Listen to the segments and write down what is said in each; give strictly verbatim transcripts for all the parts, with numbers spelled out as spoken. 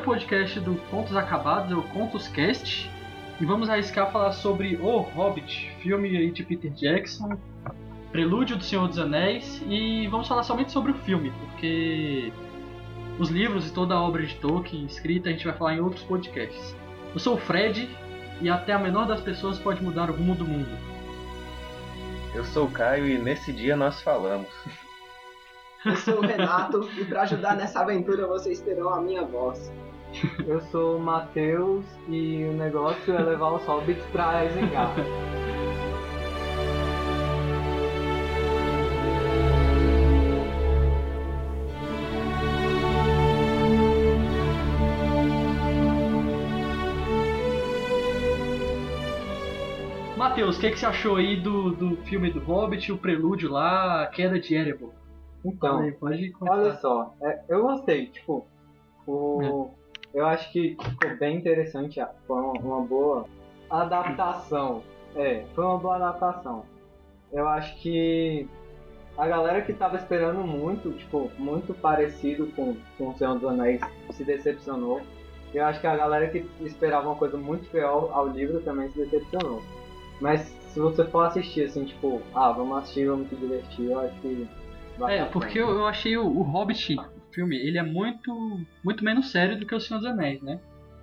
podcast do Contos Acabados, é o Contos Cast. E vamos arriscar falar sobre O Hobbit, filme aí de Peter Jackson, prelúdio do Senhor dos Anéis. E vamos falar somente sobre o filme, porque os livros e toda a obra de Tolkien escrita a gente vai falar em outros podcasts. Eu sou o Fred, e até a menor das pessoas pode mudar o rumo do mundo. Eu sou o Caio e nesse dia nós falamos. Eu sou o Renato e para ajudar nessa aventura vocês terão a minha voz. Eu sou o Matheus e o negócio é levar os hobbits pra Isengard. Matheus, o que, que você achou aí do, do filme do Hobbit, o prelúdio lá, a queda de Erebor? Então, aí, pode começar. Olha só, é, eu gostei, tipo, o, é. eu acho que ficou bem interessante, foi uma, uma boa adaptação, é, foi uma boa adaptação. Eu acho que a galera que tava esperando muito, tipo, muito parecido com, com o Senhor dos Anéis se decepcionou. Eu acho que a galera que esperava uma coisa muito fiel ao livro também se decepcionou. Mas se você for assistir assim, tipo, ah, vamos assistir, vamos se divertir, eu acho que É, porque eu, eu achei o, o Hobbit, o filme, ele é muito, muito menos sério do que o Senhor dos Anéis, né?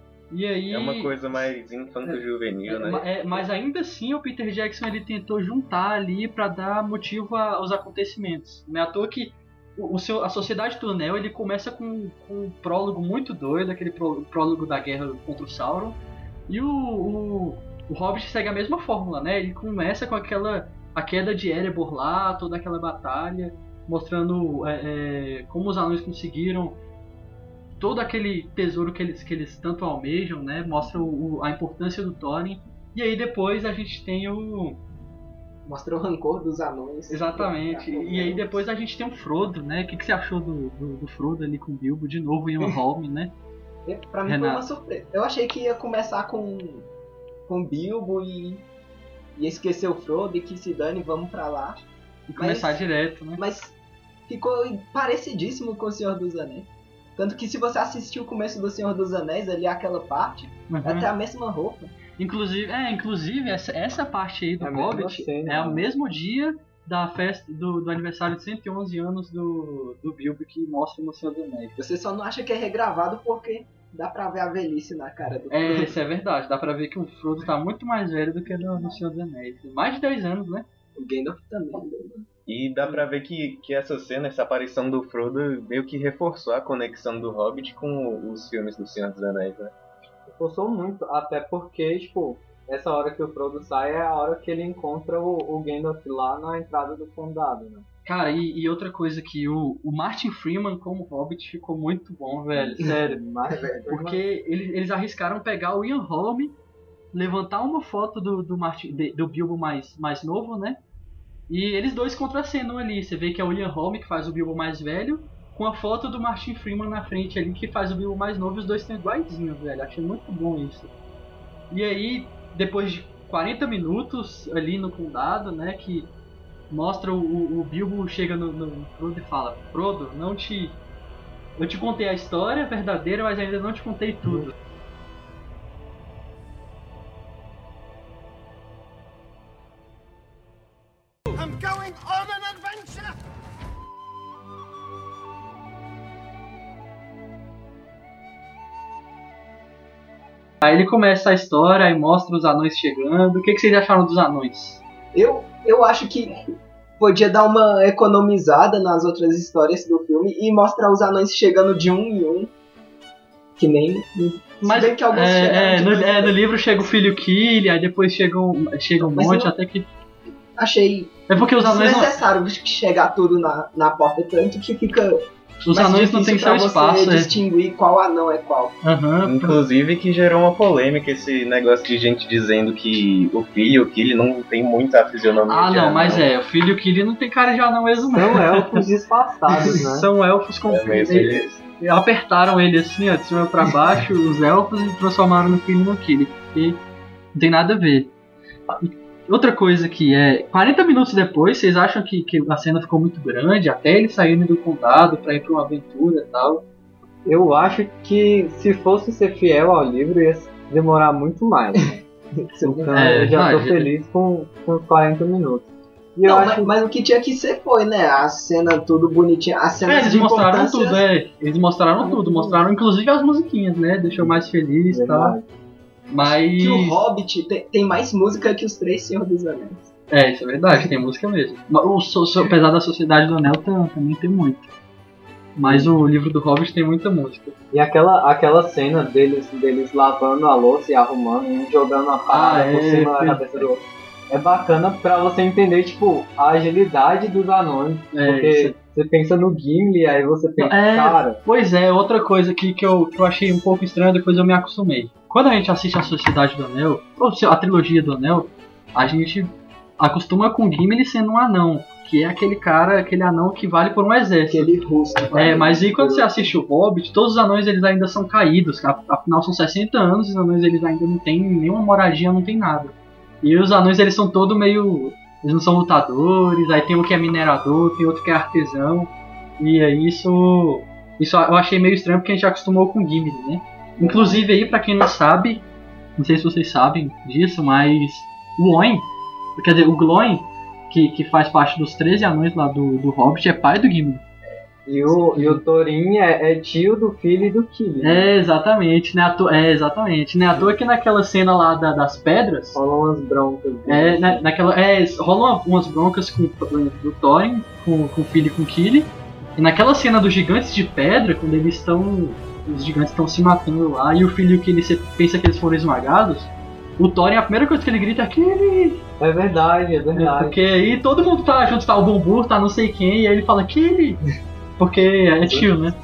E aí... É uma coisa mais infanto-juvenil, é, né? É, mas ainda assim o Peter Jackson ele tentou juntar ali pra dar motivo aos acontecimentos. Não é à toa que o, o seu, a Sociedade do Anel ele começa com, com um prólogo muito doido, aquele pró, prólogo da guerra contra o Sauron. E o, o, o Hobbit segue a mesma fórmula, né? Ele começa com aquela a queda de Erebor lá, toda aquela batalha, mostrando é, é, como os anões conseguiram todo aquele tesouro que eles, que eles tanto almejam, né? Mostra o, a importância do Thorin. E aí depois a gente tem o... Mostra o rancor dos anões. Exatamente. E aí depois a gente tem o Frodo, né? O que, que você achou do, do, do Frodo ali com o Bilbo? De novo, Ian Holm, né? Pra mim Renato. Foi uma surpresa. Eu achei que ia começar com com Bilbo e ia esquecer o Frodo e que se dane, vamos pra lá. E começar mas, direto, né? Mas ficou parecidíssimo com o Senhor dos Anéis. Tanto que se você assistir o começo do Senhor dos Anéis, ali aquela parte, uhum. é até a mesma roupa. Inclusive, é, inclusive essa, essa parte aí do é Hobbit cena, é o mesmo dia da festa do, do aniversário de cento e onze anos do, do Bilbo que mostra no Senhor dos Anéis. Você só não acha que é regravado porque dá pra ver a velhice na cara do É, isso é verdade. Dá pra ver que o Frodo tá muito mais velho do que no, no Senhor dos Anéis. Mais de dez anos, né? O Gandalf também. E dá pra ver que, que essa cena, essa aparição do Frodo meio que reforçou a conexão do Hobbit com os filmes do Senhor dos Anéis, né? Reforçou muito, até porque, tipo, essa hora que o Frodo sai é a hora que ele encontra o, o Gandalf lá na entrada do condado, né? Cara, e, e outra coisa que o, o Martin Freeman como Hobbit ficou muito bom, velho, sério. Mas, velho, porque eles, eles arriscaram pegar o Ian Holm, levantar uma foto do, do, Martin, do Bilbo mais, mais novo, né? E eles dois contracenam ali. Você vê que é o Ian Holm que faz o Bilbo mais velho, com a foto do Martin Freeman na frente ali, que faz o Bilbo mais novo, e os dois estão iguaizinhos, velho. Achei muito bom isso. E aí, depois de quarenta minutos ali no condado, né, que mostra o, o, o Bilbo chega no, no Frodo e fala: Frodo, não te... eu te contei a história verdadeira, mas ainda não te contei tudo. I'm going on an adventure! Aí ele começa a história e mostra os anões chegando. O que, que vocês acharam dos anões? Eu, eu acho que podia dar uma economizada nas outras histórias do filme e mostrar os anões chegando de um em um. Que nem... Mas bem que alguns é, é, no, é, no livro chega o filho Kili, aí depois chega um, chega um monte, não... até que... Achei é porque os anões desnecessário não... chegar tudo na, na porta, tanto que fica... Os anões não têm seu espaço, é distinguir qual anão é qual. Uhum. Inclusive que gerou uma polêmica esse negócio de gente dizendo que o filho, o Kili, não tem muita fisionomia. Ah, de não, anão. Mas é, o filho e o Kili não tem cara de anão mesmo. São elfos disfarçados, né? São elfos com... É mesmo, eles... apertaram ele assim, ó, de cima pra baixo, os elfos, e transformaram no filho no Kili. E não tem nada a ver. Outra coisa que é, quarenta minutos depois, vocês acham que, que a cena ficou muito grande, até eles saírem do condado pra ir pra uma aventura e tal? Eu acho que se fosse ser fiel ao livro ia demorar muito mais. Então É, eu já tô não, feliz com, com os quarenta minutos. E eu Não, acho mas, mas o que tinha que ser foi, né? A cena tudo bonitinha, a cena É, eles de mostraram importância- tudo, é. Eles mostraram tudo, mostraram inclusive as musiquinhas, né? Deixou mais feliz e tal. verdade. Mas. Que o Hobbit tem, tem mais música que os três Senhor dos Anéis. É, isso é verdade, tem música mesmo. O, so- so- apesar da Sociedade do Anel tam- também tem muito. Mas o livro do Hobbit tem muita música. E aquela, aquela cena deles, deles lavando a louça e arrumando e um jogando a parada Ah, por é, cima da tem- cabeça do outro. É bacana pra você entender, tipo, a agilidade dos anões. É, porque isso. você pensa no Gimli, aí você pensa, É. cara, Pois é, outra coisa aqui que eu, que eu achei um pouco estranha, depois eu me acostumei. Quando a gente assiste a Sociedade do Anel, ou se- a trilogia do Anel, a gente acostuma com Gimli sendo um anão, que é aquele cara, aquele anão que vale por um exército. Aquele russo. É, mas aí quando você assiste o Hobbit, todos os anões eles ainda são caídos, a- afinal são sessenta anos, os anões eles ainda não têm nenhuma moradia, não tem nada. E os anões eles são todos meio... eles não são lutadores, aí tem um que é minerador, tem outro que é artesão, e aí isso... isso eu achei meio estranho porque a gente já acostumou com Gimli, né? Inclusive aí, pra quem não sabe, não sei se vocês sabem disso, mas o Oin, quer dizer, o Glóin, que, que faz parte dos treze anões lá do, do Hobbit, é pai do Gimli. e o, e o Thorin é, é tio do filho do Killy. É, exatamente, né? À toa, é, exatamente. Né? À toa que naquela cena lá da- das pedras, Rolam umas broncas. é, na, naquela, é, rolam umas broncas com, do Thorin, com, com o filho e com o Kili. E naquela cena dos gigantes de pedra, quando eles estão. Os gigantes estão se matando lá, e o filho e o Kili, você pensa que eles foram esmagados. O Thorin, a primeira coisa que ele grita é Kili! É verdade, é verdade. Porque aí todo mundo tá junto, tá o Bombur, tá não sei quem, e aí ele fala Kili! Porque é tio, né?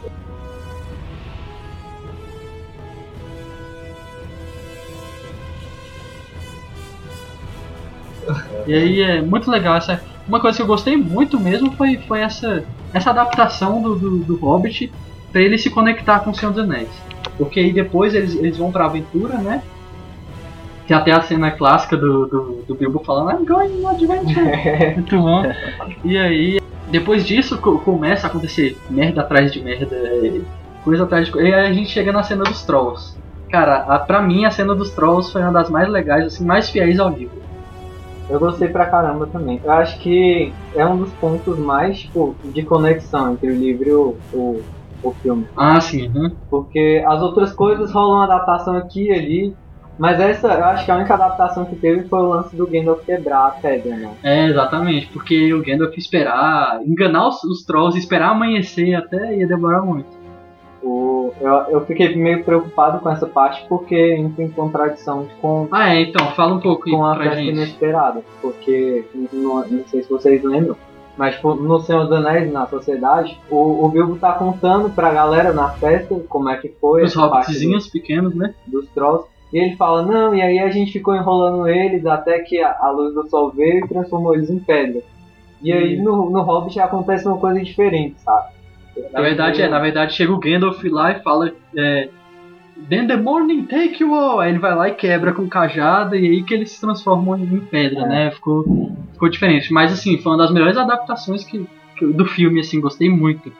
E aí é muito legal essa. Uma coisa que eu gostei muito mesmo foi, foi essa, essa adaptação do, do, do Hobbit pra ele se conectar com o Senhor dos Anéis. Porque aí depois eles, eles vão pra aventura, né? Tem até a cena clássica do, do, do Bilbo falando I'm going on adventure. Muito bom. E aí, depois disso co- começa a acontecer merda atrás de merda, é, coisa atrás de coisa. E aí a gente chega na cena dos Trolls. Cara, a, pra mim a cena dos Trolls foi uma das mais legais, assim, mais fiéis ao livro. Eu gostei pra caramba também. Eu acho que é um dos pontos mais, tipo, de conexão entre o livro e o, o, o filme. Ah, sim. Uhum. Porque as outras coisas rolam uma adaptação aqui e ali. Mas essa, eu acho que a única adaptação que teve foi o lance do Gandalf quebrar a pedra, né? É, exatamente. Porque o Gandalf esperar, enganar os, os Trolls, esperar amanhecer até ia demorar muito. O, eu, eu fiquei meio preocupado com essa parte porque entra em contradição com, Ah, é, então, fala um pouco aí com a pra festa gente. inesperada. Porque, não, não sei se vocês lembram, mas tipo, no Senhor dos Anéis, na Sociedade, o, o Bilbo tá contando pra galera na festa como é que foi Os essa parte hobbitzinhos pequenos, né? dos Trolls. E ele fala, não, e aí a gente ficou enrolando eles até que a, a luz do sol veio e transformou eles em pedra. E aí no, no Hobbit acontece uma coisa diferente, sabe? Na verdade, é, na verdade chega o Gandalf lá e fala é, Then the morning take you all. Aí ele vai lá e quebra com cajada e aí que eles se transformam em pedra, É. né? Ficou, ficou diferente. Mas assim, foi uma das melhores adaptações que, que- do filme, assim, gostei muito.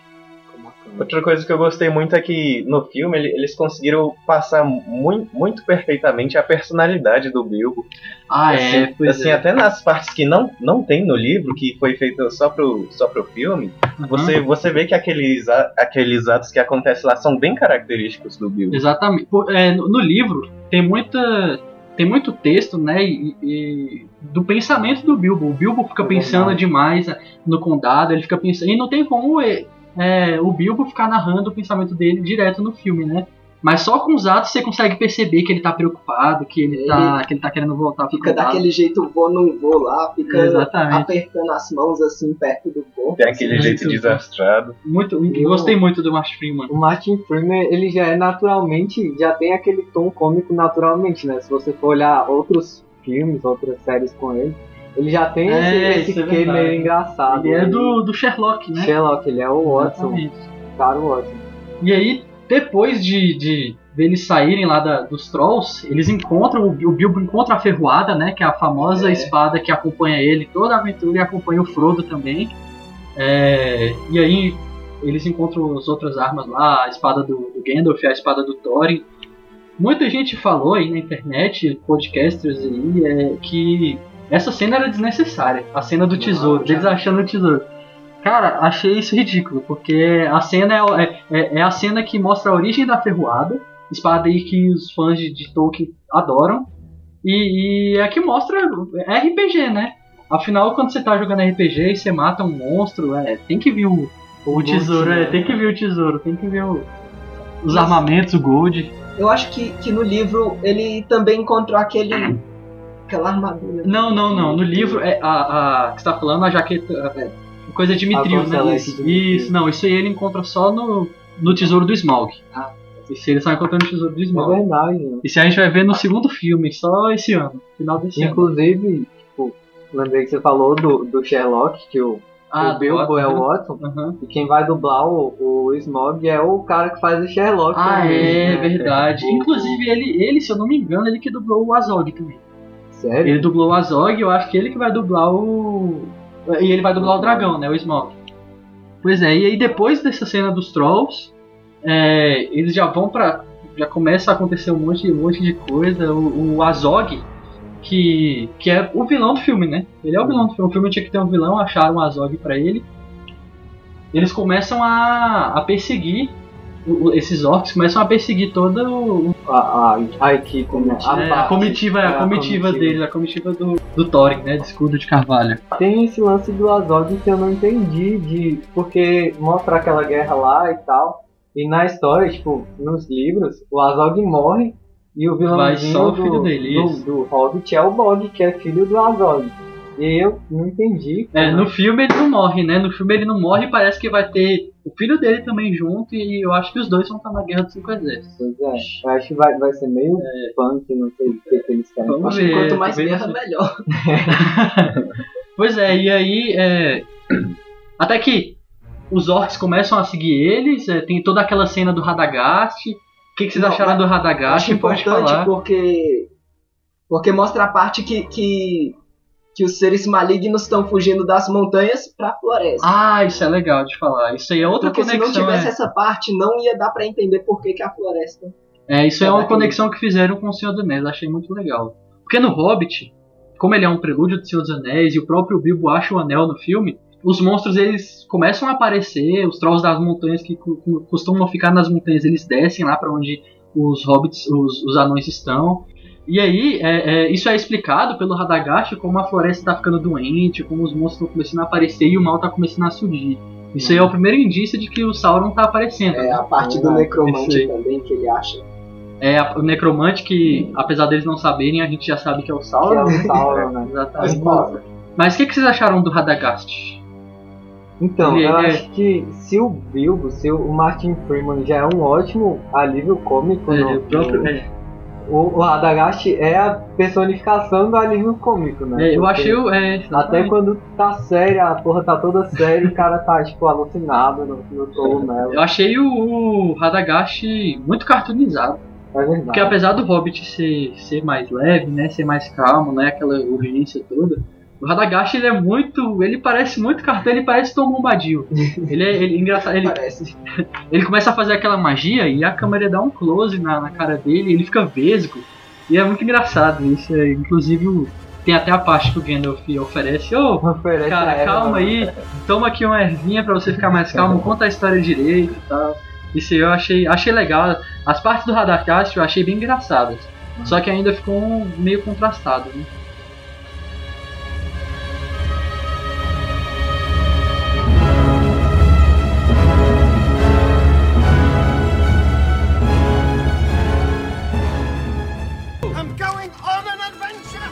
Outra coisa que eu gostei muito é que no filme ele- eles conseguiram passar muito, muito perfeitamente a personalidade do Bilbo. Ah, assim, é, pois assim é. até nas partes que não, não tem no livro, que foi feito só pro, só pro filme, Uhum. você, você vê que aqueles, a- aqueles atos que acontecem lá são bem característicos do Bilbo. Exatamente. Pô, é, no, no livro tem muita. Tem muito texto, né? E, e- do pensamento do Bilbo. O Bilbo fica É pensando verdade. demais no condado, ele fica pensando. E não tem como é, é, o Bilbo ficar narrando o pensamento dele direto no filme, né? Mas só com os atos você consegue perceber que ele tá preocupado, que ele, Ele tá, que ele tá querendo voltar pro Fica condado. daquele jeito vou, não vou lá, fica Exatamente. apertando as mãos assim perto do corpo. Tem aquele Muito jeito bom. desastrado. Muito, E o- gostei muito do Martin Freeman. O Martin Freeman, ele já é naturalmente, já tem aquele tom cômico naturalmente, né? Se você for olhar outros filmes, outras séries com ele, ele já tem É, esse, isso é esse quê verdade. meio engraçado. Ele é do, do Sherlock, né? Sherlock, ele é o Watson, Exatamente. cara o Watson. E aí, depois de, de deles saírem lá da- dos Trolls, eles encontram, o, o Bilbo encontra a Ferroada, né? Que é a famosa É. espada que acompanha ele toda a aventura e acompanha o Frodo também. É, e aí, eles encontram as outras armas lá, a espada do, do Gandalf, a espada do Thorin. Muita gente falou aí na internet, podcasters aí, é, que essa cena era desnecessária. A cena do tesouro, deles achando o tesouro. Cara, achei isso ridículo, porque a cena é, é, é a cena que mostra a origem da ferroada, espada aí que os fãs de, de Tolkien adoram, e, e é que mostra R P G, né? Afinal, quando você tá jogando R P G e você mata um monstro, é, tem que vir o, o tesouro, é, tem que vir o tesouro, tem que ver o, os Isso. armamentos, o gold. Eu acho que, que no livro ele também encontrou aquele. aquela armadura. Não, não, não. No livro, é a, a que você tá falando, a jaqueta. É, coisa de Mithril, né? Conselete Isso, de Mithril. isso, não, isso aí ele encontra só no, no tesouro do Smaug. Ah. Isso aí ele só encontra no tesouro do É Smaug. verdade, né? Isso aí a gente vai ver no segundo filme, só esse ano, final desse ano. Inclusive, tipo, lembrei que você falou do, do Sherlock, que o, Ah, o Bilbo do é o Watson. Watson, Aham. e quem vai dublar o, o Smaug é o cara que faz o Sherlock. Ah, também, é né? verdade. Inclusive, ele, ele, se eu não me engano, ele que dublou o Azog também. Sério? Ele dublou o Azog, eu acho que ele que vai dublar o. E ele vai dublar o dragão, né? O Smaug. Pois é, e aí depois dessa cena dos Trolls, é, eles já vão pra. Já começa a acontecer um monte, um monte de coisa. O, o Azog, que, que é o vilão do filme, né? Ele é o vilão do filme. O filme tinha que ter um vilão, acharam um Azog pra ele. Eles começam a, a perseguir. o- Esses orcs começam a perseguir toda o, A, a, a equipe, né? A, é, a parte, comitiva, é, a comitiva deles, a comitiva do, do Thorin, né? De escudo de carvalho. Tem esse lance do Azog que eu não entendi, de porque mostra aquela guerra lá e tal. E na história, tipo, nos livros, o Azog morre e o Vai vilãozinho só o do, filho dele, do, isso. do Hobbit é o Bog, que é filho do Azog. E eu não entendi. É, como- no filme ele não morre, né? No filme ele não morre e parece que vai ter o filho dele também junto e eu acho que os dois vão estar na Guerra dos Cinco Exércitos. Pois é, eu acho que vai, vai ser meio punk, não sei o que, que eles querem. Vamos Acho que ver, quanto mais talvez guerra, não sei. melhor. Pois é, e aí é... até que os orcs começam a seguir eles, é, tem toda aquela cena do Radagast. O que, que vocês Não, acharam mas do Acho Radagast? Pode importante falar. porque. Porque mostra a parte que, que, que os seres malignos estão fugindo das montanhas pra floresta. Ah, isso é legal de falar. Isso aí é outra Porque se conexão. não tivesse é. essa parte, não ia dar pra entender por que, que a floresta. É, isso é É uma daquele- conexão que fizeram com o Senhor dos Anéis, achei muito legal. Porque no Hobbit, como ele é um prelúdio do Senhor dos Anéis e o próprio Bilbo acha o anel no filme, os monstros eles começam a aparecer, os trolls das montanhas que cu- cu- costumam ficar nas montanhas, eles descem lá pra onde os hobbits, os, os anões estão. E aí, é, é, isso é explicado pelo Radagast como a floresta tá ficando doente, como os monstros estão começando a aparecer e o mal tá começando a surgir. Isso aí é o primeiro indício de que o Sauron tá aparecendo. É a parte do É, necromante esse aí. também que ele acha. É a- o necromante que, apesar deles não saberem, a gente já sabe que é o Que é Sauron. o Sauron, né? Exatamente. Mas, Mas o que, que vocês acharam do Radagast? Então, Ele- eu ele é- acho que se o Bilbo, se o Martin Freeman já é um ótimo alívio cômico, É, no, o próprio- no- é, o, o Radagast é a personificação do alívio cômico, né? é, eu Porque achei o. É, Até exatamente. quando tá séria, a porra tá toda séria e o cara tá, tipo, alucinado no, no cogumelo. Eu achei o, o Radagast muito cartoonizado. É verdade. Porque apesar do Hobbit ser, ser mais leve, né, ser mais calmo, né, aquela urgência toda, o Radagast ele é muito, ele parece muito cartoon, ele parece Tom Bombadil. Ele é ele, engraçado, ele, parece. ele começa a fazer aquela magia e a câmera dá um close na, na cara dele, e ele fica vesgo. E é muito engraçado isso, é, inclusive o- tem até a parte que o Gandalf oferece, ô, Oferece a cara, erva, calma né? aí, toma aqui uma ervinha pra você ficar mais calmo, conta a história direito e tal. Isso aí eu achei, achei legal. As partes do Radagast eu achei bem engraçadas. Só que ainda ficou um- meio contrastado, né? I'm going on an adventure!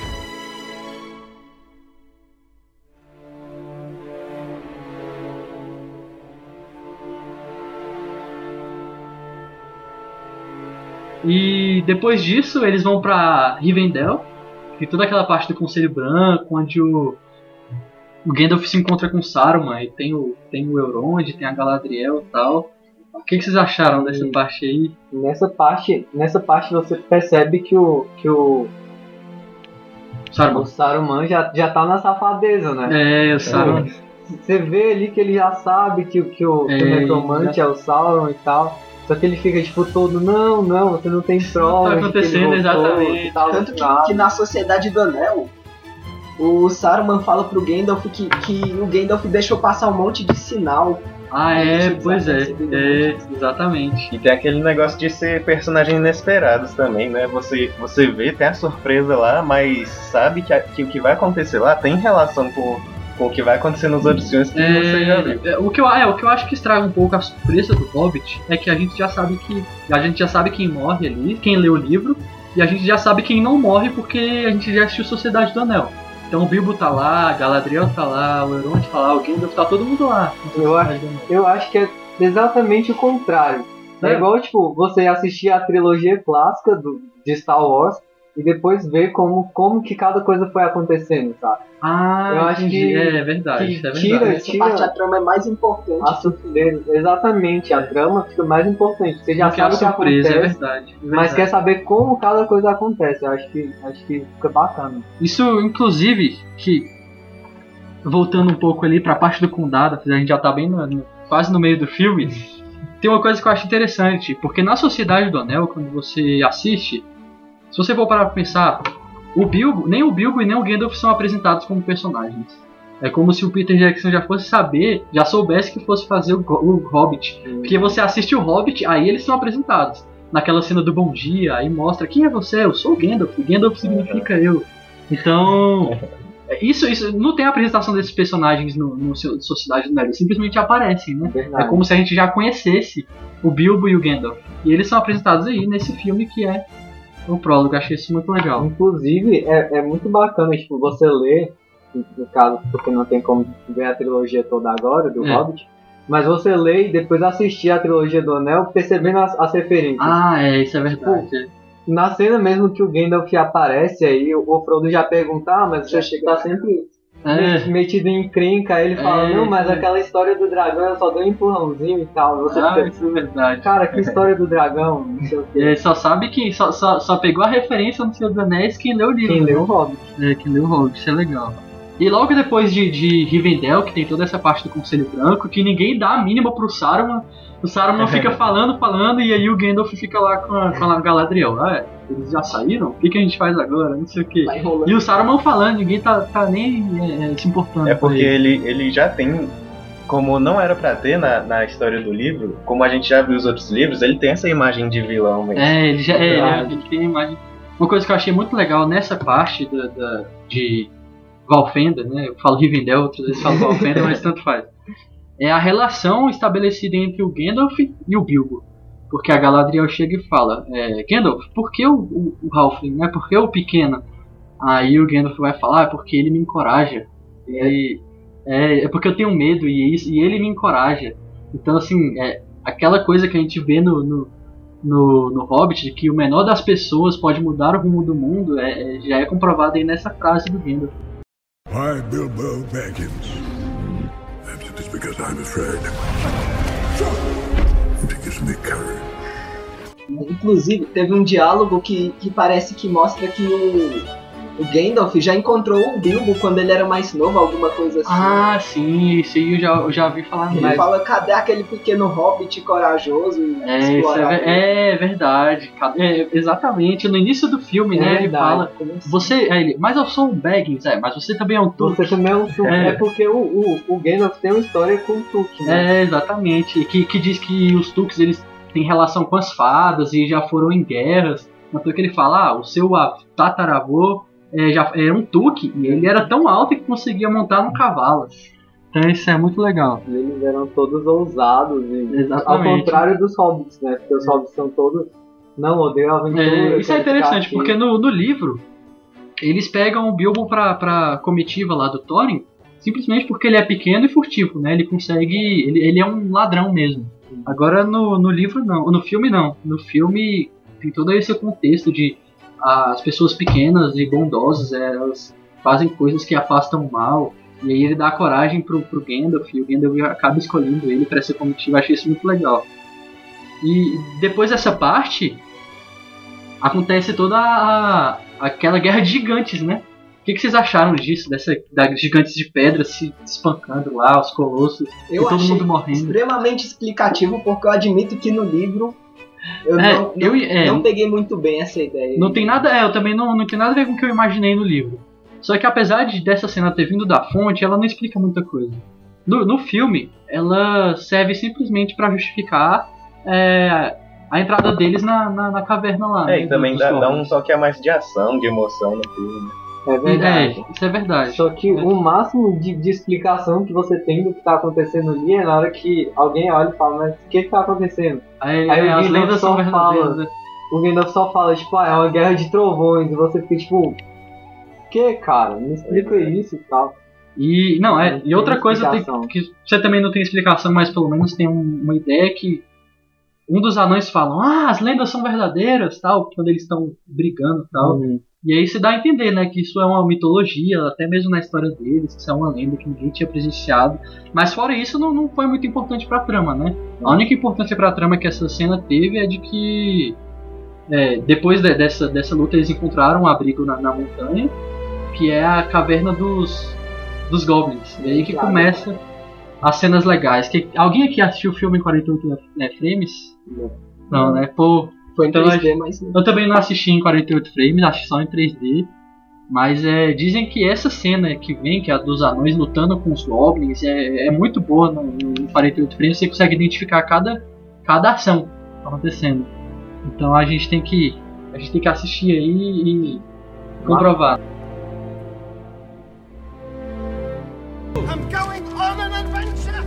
E depois disso eles vão pra Rivendell, que toda aquela parte do Conselho Branco, onde o, o Gandalf se encontra com Saruman, e tem o, tem o Elrond, tem a Galadriel e tal. O que, que vocês acharam dessa Sim. parte aí? Nessa parte, nessa parte você percebe que o, que o, Saruman. o Saruman já, já tá na safadeza, né? É, o Saruman. você vê ali que ele já sabe que, que, o, que É, o necromante já- é o Sauron e tal. Só que ele fica tipo todo, não, não, você não tem prova. tá de que acontecendo, ele voltou exatamente. e tal, Tanto que, nada. que na Sociedade do Anel, o Saruman fala pro Gandalf que, que o Gandalf deixou passar um monte de sinal. Ah, é, Deixa pois é. desapercebido, É, exatamente. E tem aquele negócio de ser personagens inesperados também, né? Você, você vê, tem a surpresa lá, mas sabe que, a- que o que vai acontecer lá tem relação com, com o que vai acontecer nos outros filmes que você já viu. É, é, o, que eu, é, o que eu acho que estraga um pouco a surpresa do Hobbit é que a gente já sabe que. A gente já sabe quem morre ali, quem lê o livro, e a gente já sabe quem não morre porque a gente já assistiu Sociedade do Anel. Então o Bilbo tá lá, a Galadriel tá lá, o Elrond tá lá, o Gandalf tá todo mundo lá. Eu acho, eu acho que é exatamente o contrário. É, É. igual, tipo, você assistir a trilogia clássica do, de Star Wars e depois ver como, como que cada coisa foi acontecendo, sabe? Ah, Eu acho entendi. que- É verdade, que isso é tira- verdade. Essa parte a trama é mais importante. A surpresa, exatamente, a trama fica mais importante. Você já Porque a sabe o que surpresa, é acontece, verdade. é mas verdade. quer saber como cada coisa acontece. Eu acho que, acho que fica bacana. Isso, inclusive, que voltando um pouco ali pra parte do condado, a gente já tá bem no- no- quase no meio do filme, tem uma coisa que eu acho interessante, porque na Sociedade do Anel, quando você assiste, se você for parar pra pensar, o Bilbo, nem o Bilbo e nem o Gandalf são apresentados como personagens. É como se o Peter Jackson já fosse saber, já soubesse que fosse fazer o, Go- o Hobbit. Porque você assiste o Hobbit, aí eles são apresentados. Naquela cena do Bom Dia, aí mostra quem é você, eu sou o Gandalf, Gandalf significa eu. Então, isso, isso não tem a apresentação desses personagens no, no seu- Sociedade do Anel, eles simplesmente aparecem, né? É Verdade. como se a gente já conhecesse o Bilbo e o Gandalf. E eles são apresentados aí nesse filme que é o prólogo. Achei isso muito legal. Inclusive, é, é muito bacana, tipo, você ler, no caso, porque não tem como ver a trilogia toda agora, do É. Hobbit, mas você lê e depois assistir a trilogia do Anel, percebendo as, as referências. Ah, é, isso é verdade. Na cena mesmo que o Gandalf aparece aí, o o Frodo já pergunta, ah, mas Já você chega tá sempre É, metido em encrenca, aí ele fala, É, não, mas é. aquela história do dragão eu só dou um empurrãozinho e tal. Você ah, fica, isso é verdade. cara, que história do dragão, não sei o quê. É, só sabe que só, só, só pegou a referência no Senhor dos Anéis quem leu o livro. Quem né? leu o Hobbit. É, quem leu o Hobbit, isso é legal. E logo depois de, de Rivendell, que tem toda essa parte do Conselho Branco, que ninguém dá a mínima pro Saruman, o Saruman fica falando, falando, e aí o Gandalf fica lá com a, com a Galadriel. Ah, é, eles já saíram? O que, que a gente faz agora? Não sei o que. Vai rolando. E o Saruman falando, ninguém tá, tá nem é, se importando. É com porque ele. ele, ele já tem, como não era pra ter na, na história do livro, como a gente já viu os outros livros, ele tem essa imagem de vilão mesmo. É, ele já é, Verdade. ele tem a imagem. Uma coisa que eu achei muito legal nessa parte da, da- de Valfenda, né? Eu falo Rivendell, outras vezes falo Valfenda, mas tanto faz. É a relação estabelecida entre o Gandalf e o Bilbo. Porque a Galadriel chega e fala, é, Gandalf, por que o, o, o Halfling, né? Por que o pequeno? Aí o Gandalf vai falar, é porque ele me encoraja. Ele, é, é porque eu tenho medo e, isso, e ele me encoraja. Então, assim, é aquela coisa que a gente vê no, no, no, no Hobbit, de que o menor das pessoas pode mudar o rumo do mundo, é, é, já é comprovado aí nessa frase do Gandalf. I, Bilbo Baggins. Perhaps it is because I'm afraid. It gives me courage. Inclusive, teve um diálogo que, que parece que mostra que o, o Gandalf já encontrou o Bilbo quando ele era mais novo, alguma coisa assim. Ah, sim, isso aí eu já, eu já vi falar Ele mais. fala, cadê aquele pequeno hobbit corajoso e É, isso é, explorador? ver- é verdade. cara. É, exatamente, no início do filme, né, ele verdade. fala, você, é, ele, mas eu sou um Baggins, é, mas você também é um Tuque. Você também é um Tuque. É. É. porque o, o, o Gandalf tem uma história com o Tuque, né? É, exatamente, que, que diz que os Tuques, eles têm relação com as fadas e já foram em guerras. Tanto que ele fala, ah, o seu ah, tataravô é, já era um Tuque e ele era tão alto que conseguia montar num cavalo. Então isso é muito legal. Eles eram todos ousados. E, Exatamente. ao contrário dos hobbits, né? Porque os hobbits são todos. Não, odeio a aventura. É, isso é quero ficar interessante, aqui. porque no, no livro eles pegam o Bilbo pra, pra comitiva lá do Thorin simplesmente porque ele é pequeno e furtivo, né? Ele consegue. Ele, ele é um ladrão mesmo. Agora no, no livro não, no filme não. No filme tem todo esse contexto de as pessoas pequenas e bondosas, é, elas fazem coisas que afastam o mal. E aí ele dá coragem pro, pro Gandalf e o Gandalf acaba escolhendo ele pra ser comitiva. Achei isso muito legal. E depois dessa parte acontece toda a, aquela guerra de gigantes, né? O que, que vocês acharam disso? Dessa, da gigantes de pedra se espancando lá, os colossos, Eu e todo achei mundo morrendo. extremamente explicativo, porque eu admito que no livro eu, É, não, eu- não, é. não peguei muito bem essa ideia. Não tem nada, é, eu também não, não tem nada a ver com o que eu imaginei no livro. Só que apesar de dessa cena ter vindo da fonte, ela não explica muita coisa. No, no filme, ela serve simplesmente pra justificar é, a entrada deles na, na, na caverna lá. É, né, e também dos dá, dá um goblins. toque a mais de ação, de emoção no filme. É verdade. É, isso é verdade. Só que o máximo de, de explicação que você tem do que tá acontecendo ali é na hora que alguém olha e fala, mas o que que tá acontecendo? Aí, Aí o as Gandalf lendas são só verdadeiras. fala. né? O Gandalf só fala, tipo, ah, é uma guerra de trovões, e você fica tipo, que, cara? Me explica isso e tal. E não, é, Não e outra tem coisa tem, explicação. que você também não tem explicação, mas pelo menos tem um- uma ideia que um dos anões falam, ah, as lendas são verdadeiras, tal, quando eles estão brigando, tal. Uhum. E aí se dá a entender, né, que isso é uma mitologia, até mesmo na história deles, que isso é uma lenda que ninguém tinha presenciado. Mas fora isso, não, não foi muito importante pra trama, né? A única importância pra trama que essa cena teve é de que é, depois de- dessa, dessa luta eles encontraram um abrigo na, na montanha, que é a caverna dos, dos goblins. E aí que Claro. começa as cenas legais. Que, alguém aqui assistiu o filme em quarenta e oito né, frames? Não, né? Pô, Foi em Então, três D, mas eu também não assisti em quarenta e oito frames, assisti só em três D. Mas é, dizem que essa cena que vem, que é a dos anões lutando com os goblins, é, é muito boa no, no quarenta e oito frames. Você consegue identificar cada, cada ação acontecendo. Então a gente tem que, a gente tem que assistir aí e comprovar. I'm going on an adventure!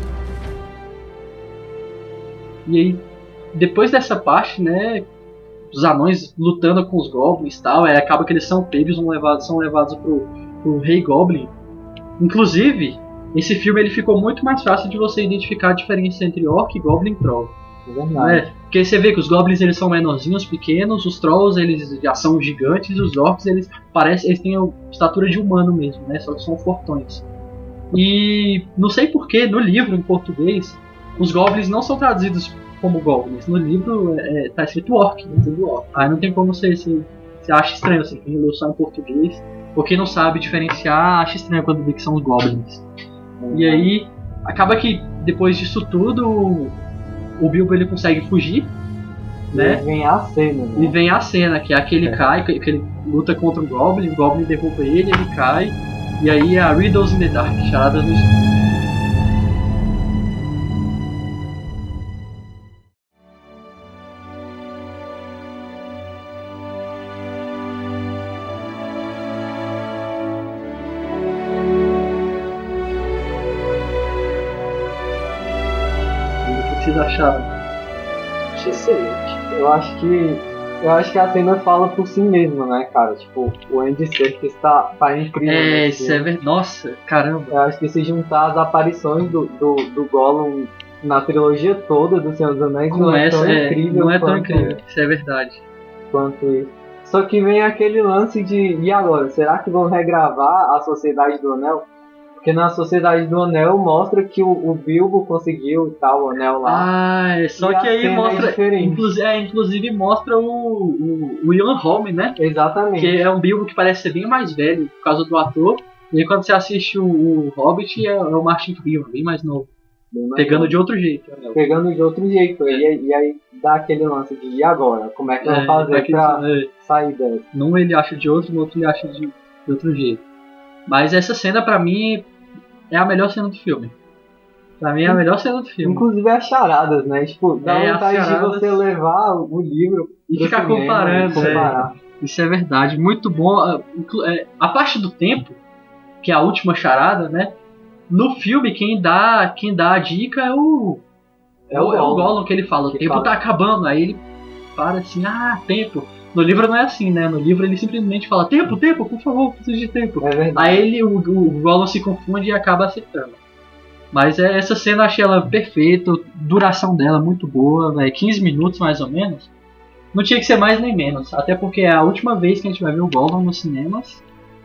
E aí, depois dessa parte, né, os anões lutando com os goblins e tal, aí acaba que eles são pegos, são levados, são levados pro, pro Rei Goblin. Inclusive, esse filme ele ficou muito mais fácil de você identificar a diferença entre Orc, Goblin e Troll. É verdade. Né? Porque você vê que os Goblins eles são menorzinhos, pequenos, os Trolls eles já são gigantes, e os Orcs eles parecem, eles têm a estatura de humano mesmo, né? Só que são fortões. E não sei porquê, no livro em português, os Goblins não são traduzidos como Goblins. No livro é, tá escrito Orc, né? Tudo Orc. Aí não tem como você, você, você acha estranho, assim, quem leu só em português, ou quem não sabe diferenciar, acha estranho quando vê que são os Goblins. E aí, acaba que depois disso tudo, o, o Bilbo ele consegue fugir, né? E vem a cena, né? E vem a cena, que é aquele cai, que, que ele luta contra o Goblin, o Goblin derruba ele, ele cai, e aí é a Riddles in the Dark, charadas no escuro. E o que vocês acharam? achei excelente. Eu acho que. Eu acho que a cena fala por si mesma, né, cara? Tipo, o Andy Serkis tá, tá incrível. É, nesse isso é filme. verdade. Nossa, caramba. Eu acho que se juntar as aparições do, do, do Gollum na trilogia toda do Senhor dos Anéis não, Não é é, tão é, incrível não é tão quanto, incrível, isso é verdade. quanto isso. Só que vem aquele lance de, e agora? Será que vão regravar a Sociedade do Anel? Porque na Sociedade do Anel mostra que o, o Bilbo conseguiu e tal, o anel lá. Ah, é, só E que a aí cena é mostra. diferente. inclusive, é, inclusive mostra o, o, o Ian Holm, né? Exatamente. Que é um Bilbo que parece ser bem mais velho por causa do ator. E aí quando você assiste o, o Hobbit é, é o Martin Freeman, bem mais novo. Bem mais Pegando novo. de outro jeito. né? Pegando de outro jeito. E, aí- e aí dá aquele lance de, e agora? Como é que vão É, fazer pra que- pra é, sair dessa? num ele acha de outro, no outro ele acha de, de outro jeito. Mas essa cena pra mim é a melhor cena do filme. Pra mim é a melhor cena do filme. Inclusive as charadas, né? Tipo, dá É, as vontade de charadas- você levar o livro E pro ficar cinema comparando, e comparar. Isso é verdade, muito bom. Ah, inclu- é, A parte do tempo, que é a última charada, né? No filme, quem dá, quem dá a dica é o. É o, é o Gollum que ele fala: o Que tempo fala. tá acabando. Aí ele para assim: ah, tempo. No livro não é assim, né? No livro ele simplesmente fala: tempo, tempo, por favor, preciso de tempo. É verdade. Aí ele, o, o Gollum se confunde e acaba acertando. Mas é, essa cena eu achei ela perfeita, a duração dela muito boa, véio, quinze minutos mais ou menos. Não tinha que ser mais nem menos, até porque é a última vez que a gente vai ver o Gollum nos cinemas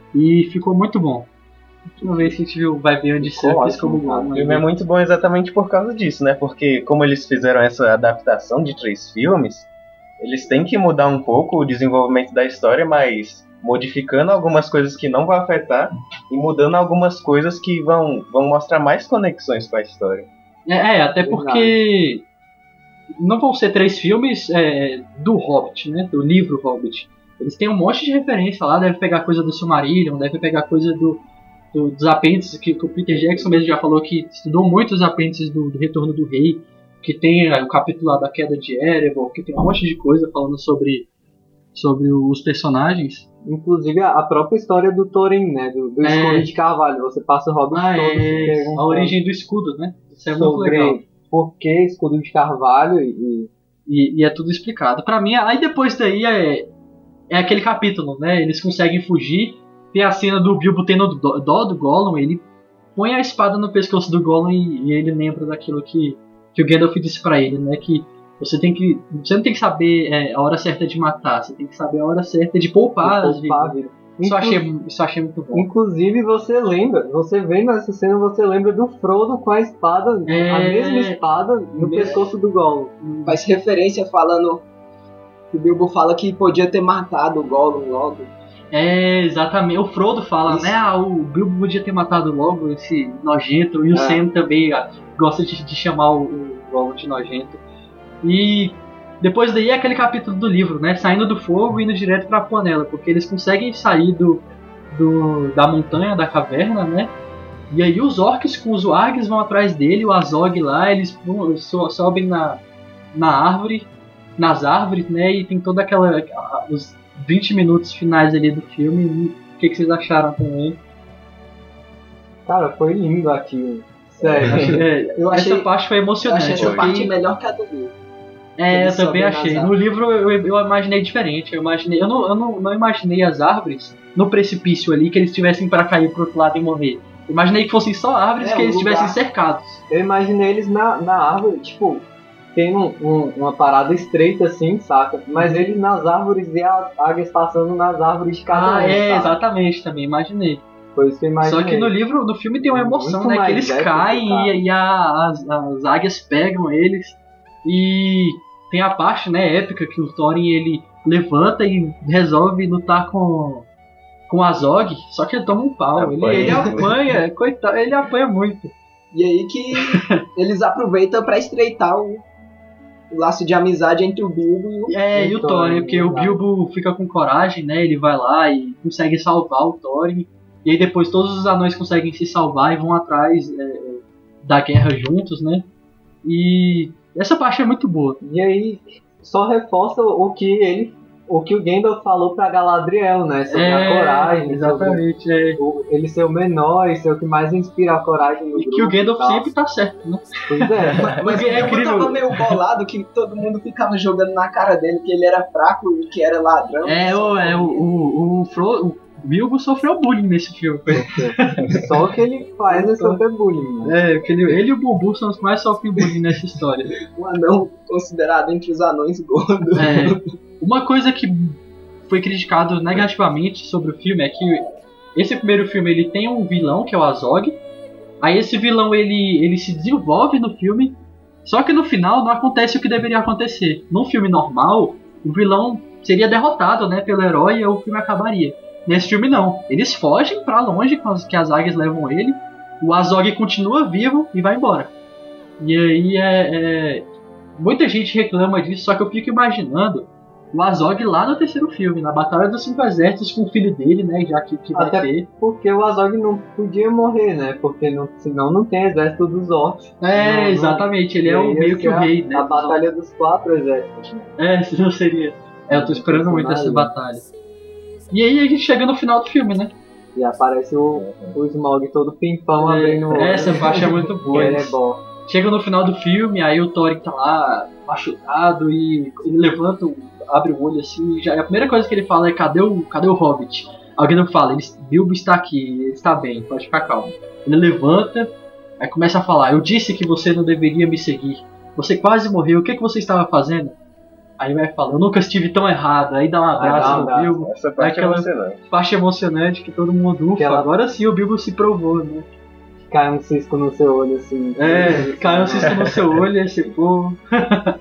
e ficou muito bom. A última vez que a gente viu, vai ver Andy Ficou Serkis ótimo, como cara. Gollum. O filme é muito bom exatamente por causa disso, né? Porque como eles fizeram essa adaptação de três filmes, eles têm que mudar um pouco o desenvolvimento da história, mas modificando algumas coisas que não vão afetar e mudando algumas coisas que vão, vão mostrar mais conexões com a história. É, é até porque não vão ser três filmes é, do Hobbit, né? Do livro Hobbit. Eles têm um monte de referência lá, deve pegar coisa do Silmarillion, deve pegar coisa do, do, dos apêndices, que, que o Peter Jackson mesmo já falou que estudou muito os apêndices do, do Retorno do Rei, que tem o capítulo lá da queda de Erebor, que tem um monte de coisa falando sobre, sobre os personagens. Inclusive a própria história do Thorin, né? Do, do É. escudo de carvalho. Você passa o Hobbit Ah, todo é, se perguntando a origem do escudo, né? Isso é muito sobre legal. por que escudo de carvalho e... E, e é tudo explicado. Pra mim, aí depois daí é, é aquele capítulo, né? Eles conseguem fugir. Tem a cena do Bilbo tendo dó, dó do Gollum. Ele põe a espada no pescoço do Gollum e, e ele lembra daquilo que, que o Gandalf disse pra ele, né? Que você tem que, você não tem que saber é, a hora certa de matar, você tem que saber a hora certa de poupar as poupar a vidas. vida. Isso eu Inclu- achei, isso eu achei muito bom. Inclusive você lembra, você vendo essa cena, você lembra do Frodo com a espada, É. a mesma espada no É. pescoço do Gollum. Faz referência falando que o Bilbo fala que podia ter matado o Gollum logo. É, exatamente. O Frodo fala, Isso. né? Ah, o Bilbo podia ter matado logo esse nojento. E o É. Sam também ah, gosta de, de chamar o, o Gollum de nojento. E depois daí é aquele capítulo do livro, né? Saindo do fogo e indo direto pra panela. Porque eles conseguem sair do, do, da montanha, da caverna, né? E aí os orcs com os wargs vão atrás dele. O Azog lá, eles vão- so- sobem na, na árvore. Nas árvores, né? E tem toda aquela... aquela- os vinte minutos finais ali do filme. E o que, que vocês acharam também? Cara, foi lindo aquilo. Sério. É, Eu essa achei- parte foi Eu emocionante. achei essa Foi. parte melhor que a do livro. É, eu Eles também sobem nas achei. No árvores. livro eu, eu imaginei diferente. Eu imaginei, eu não, eu não, não imaginei as árvores no precipício ali que eles tivessem pra cair pro outro lado e morrer. Eu imaginei que fossem só árvores É, que um eles lugar. estivessem cercados. Eu imaginei eles na, na árvore, tipo, tem um, um- uma parada estreita assim, saca? Mas eles nas árvores e as águias passando nas árvores de cada Ah, um, é, sabe? exatamente, também imaginei. Foi isso que eu imaginei. Só que no livro, no filme tem uma emoção, Muito né? Que mais eles épico, caem cara. e, e a- as, as águias pegam eles. E tem a parte, né, épica que o Thorin ele levanta e resolve lutar com com o Azog, só que ele toma um pau. Ele, Apanha. ele apanha, coitado, ele apanha muito. E aí que eles aproveitam pra estreitar o, o laço de amizade entre o Bilbo e o... É, e o Thorin, Thorin, porque o verdade. Bilbo fica com coragem, né? Ele vai lá e consegue salvar o Thorin. E aí depois todos os anões conseguem se salvar e vão atrás é, da guerra juntos, né? E essa parte é muito boa. E aí só reforça o que ele, o que o Gandalf falou pra Galadriel, né? Sobre É, a coragem, exatamente. É. sobre o- ele ser o menor e ser o que mais inspira a coragem no E grupo. que o Gandalf e tal. sempre tá certo, né? Pois é. Mas o É Bilbo incrível. tava meio bolado que todo mundo ficava jogando na cara dele que ele era fraco e que era ladrão. É, o, é, o, o, o, Fro, o Bilbo sofreu bullying nesse filme. Só o que ele faz é sofrer bullying. Né? É, que ele, ele e o Bubu são os que mais sofrem bullying nessa história. Um anão considerado entre os anões gordos. É, uma coisa que foi criticado negativamente sobre o filme é que esse primeiro filme ele tem um vilão que é o Azog. Aí esse vilão ele, ele se desenvolve no filme, só que no final não acontece o que deveria acontecer. Num filme normal, o vilão seria derrotado, né, pelo herói e o filme acabaria. Nesse filme não, eles fogem pra longe com as, que as águias levam ele. O Azog continua vivo e vai embora. E aí é, é muita gente reclama disso, só que eu fico imaginando o Azog lá no terceiro filme, na Batalha dos Cinco Exércitos com o filho dele, né? Já que, que vai Até ter. porque o Azog não podia morrer, né? Porque não, senão não tem exército dos orcs. É, Não, não- exatamente, ele é E o, aí meio ia que ser o a- rei, né? A batalha dos quatro exércitos. Né? É, se não seria. É, eu tô esperando muito essa batalha. E aí a gente chega no final do filme, né? E aparece o, o Smaug todo pimpão É, abrindo o olho. essa parte é muito boa. Ele é bom. Chega no final do filme, aí o Thorin tá lá machucado e ele levanta, o- abre o olho assim, e já, a primeira coisa que ele fala é: cadê o, cadê o Hobbit? Alguém não fala, ele, Bilbo está aqui, ele está bem, pode ficar calmo. Ele levanta, aí começa a falar: eu disse que você não deveria me seguir, você quase morreu, o que, que você estava fazendo? Aí vai falar: eu nunca estive tão errado, aí dá um Aí dá um abraço no abraço. Bilbo. Essa parte é Aquela- emocionante. Parte emocionante que todo mundo ufa, Aquela- agora sim o Bilbo se provou, né? Cai um cisco no seu olho assim. É, caiu um cisco no seu olho, esse povo.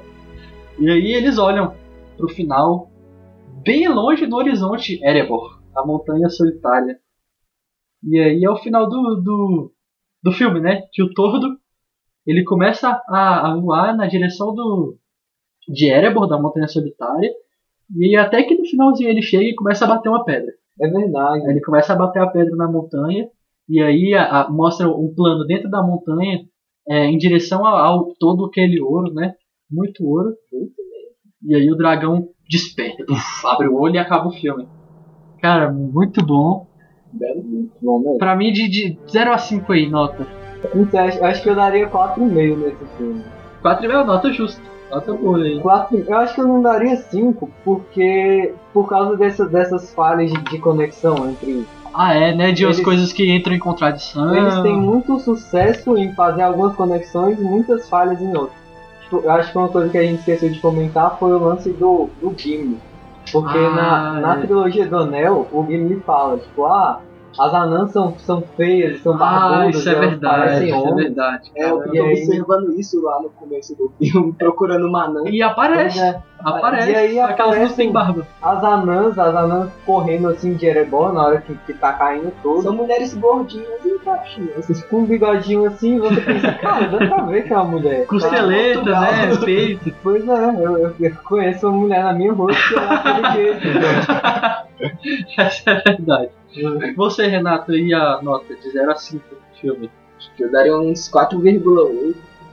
E aí eles olham pro final, bem longe no horizonte, Erebor. A Montanha Solitária. E aí é o final do, do, do filme, né? Que o Tordo, ele começa a, a voar na direção do, de Erebor, da Montanha Solitária. E até que no finalzinho ele chega e começa a bater uma pedra. É verdade. Aí ele começa a bater a pedra na montanha. E aí a, a, mostra um plano dentro da montanha é, em direção ao, ao todo aquele ouro, né? Muito ouro. E aí o dragão desperta, puf, abre o olho e acaba o filme. Cara, muito bom. Belo, muito bom mesmo. Pra mim, de, de zero a cinco aí, nota. Então, acho, acho que eu daria quatro vírgula cinco nesse filme. quatro vírgula cinco, nota justa. Nota boa aí. quatro, eu acho que eu não daria cinco, porque por causa dessa, dessas falhas de, de conexão entre... Ah, é, né? De Eles- as coisas que entram em contradição. Eles têm muito sucesso em fazer algumas conexões e muitas falhas em outras. Tipo, eu acho que uma coisa que a gente esqueceu de comentar foi o lance do, do Gimli. Porque Ah, na, na é. trilogia do Anel, o Gimli fala, tipo, ah, as anãs são, são feias, são Ah, barbudas, isso é elas verdade. parecem Isso é homens. verdade. É, eu E tô aí- observando isso lá no começo do filme, procurando uma anã. E aparece. Pois é. Aparece. E aí aquelas aparece não têm barba. As anãs, as anãs correndo assim de Erebor na hora que, que tá caindo tudo. São mulheres gordinhas e caixinhas. Com um bigodinho assim, você pensa, cara, dá pra ver que é uma mulher. Costeleta, Portugal. né? Peito. Pois é, eu, eu- eu conheço uma mulher na minha rua que é daquele jeito. Essa é a verdade. Você, Renato, e a nota de zero a cinco do filme? Acho que eu daria uns quatro vírgula oito.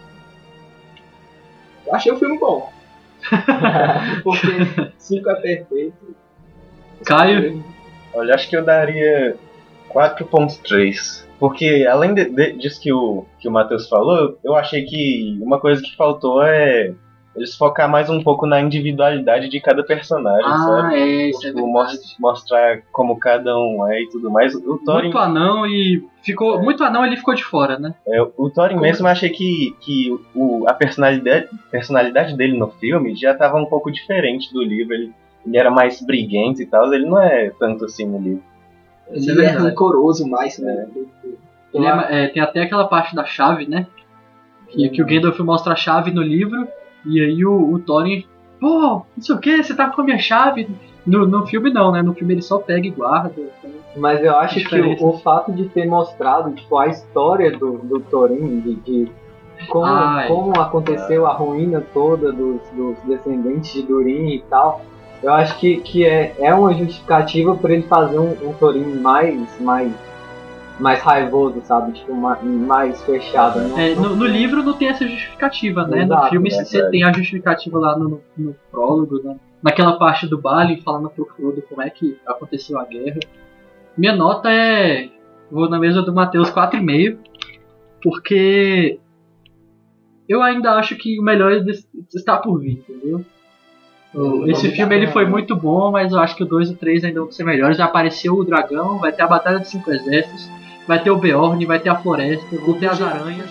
Eu achei o filme bom. Porque cinco é perfeito. Caio? Olha, acho que eu daria quatro ponto três. Porque além de, de, disso que o, que o Matheus falou, eu achei que uma coisa que faltou é eles focar mais um pouco na individualidade de cada personagem, Ah, sabe? é, isso é Tipo, verdade. mos- mostrar como cada um é e tudo mais. O Thorin, Muito anão e ficou. Muito anão ele ficou de fora, né? é, o Thorin mesmo eu achei que, que o, a personalidade, personalidade dele no filme já estava um pouco diferente do livro. Ele, ele era mais briguento e tal, ele não é tanto assim no livro. Isso é Ele é verdade. rancoroso mais, né? Ele é ma- é, tem até aquela parte da chave, né? Que, que o Gandalf mostra a chave no livro. E aí o, o Thorin, pô, não sei o que, você tá com a minha chave. No, no filme não, né? No filme ele só pega e guarda. Mas eu acho que Diferença. o, o fato de ter mostrado tipo, a história do, do Thorin, de, de como, Ah, é. como aconteceu a ruína toda dos, dos descendentes de Durin e tal, eu acho que, que é, é uma justificativa para ele fazer um, um Thorin mais, mais, mais raivoso, sabe? Tipo, mais, mais fechado. Não- É, não- no, no livro não tem essa justificativa, né? Exato, no filme é você verdade. tem a justificativa lá no, no, no prólogo, né? Naquela parte do Balin, falando pro Frodo como é que aconteceu a guerra. Minha nota é. Vou na mesa do Matheus quatro vírgula cinco, porque eu ainda acho que o melhor está por vir, entendeu? O- Esse filme ele foi muito bom, mas eu acho que o dois e o três ainda vão ser melhores. Já apareceu o dragão, vai ter a Batalha dos Cinco Exércitos, vai ter o Beorn, vai ter a floresta, vão ter as aranhas.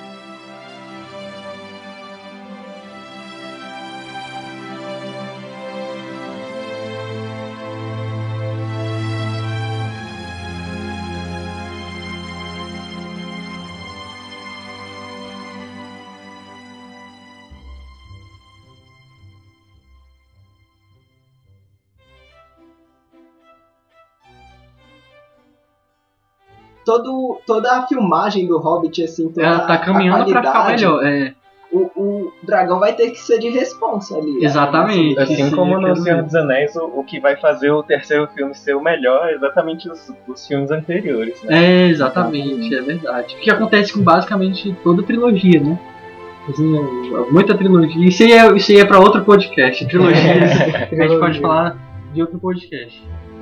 Todo, toda a filmagem do Hobbit, assim, toda Ela tá a caminhando pra ficar qualidade, melhor. É, O, o dragão vai ter que ser de responsa ali. exatamente. Assim Sim, como eu no quero Senhor ver. dos Anéis, o, o que vai fazer o terceiro filme ser o melhor é exatamente os, os filmes anteriores, né? É, exatamente, é verdade. O que acontece com basicamente toda a trilogia, né? Assim, é, muita trilogia. Isso aí é, isso aí é pra outro podcast. Trilogias. A gente pode falar de outro podcast.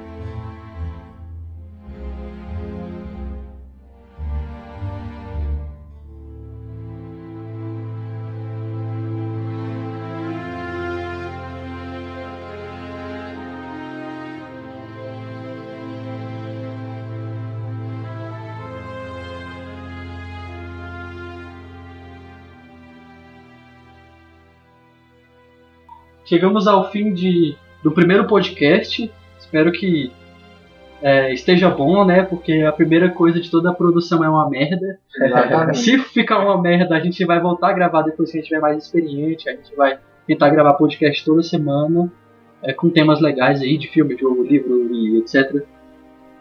Chegamos ao fim de, do primeiro podcast. Espero que é, esteja bom, né? Porque a primeira coisa de toda a produção é uma merda. Exatamente. Se ficar uma merda, a gente vai voltar a gravar depois que a gente tiver mais experiente. A gente vai tentar gravar podcast toda semana, é, com temas legais aí de filme, jogo, livro e etcétera.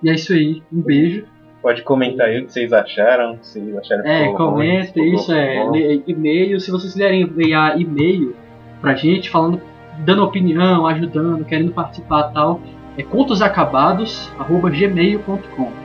E é isso aí. Um beijo. Pode comentar aí o que vocês acharam. Se vocês acharam que É, ficou bom, comenta, se ficou isso é. bom. le- E-mail. Se vocês quiserem enviar e-mail pra gente, falando, dando opinião, ajudando, querendo participar e tal, é contosacabados arroba gmail ponto com.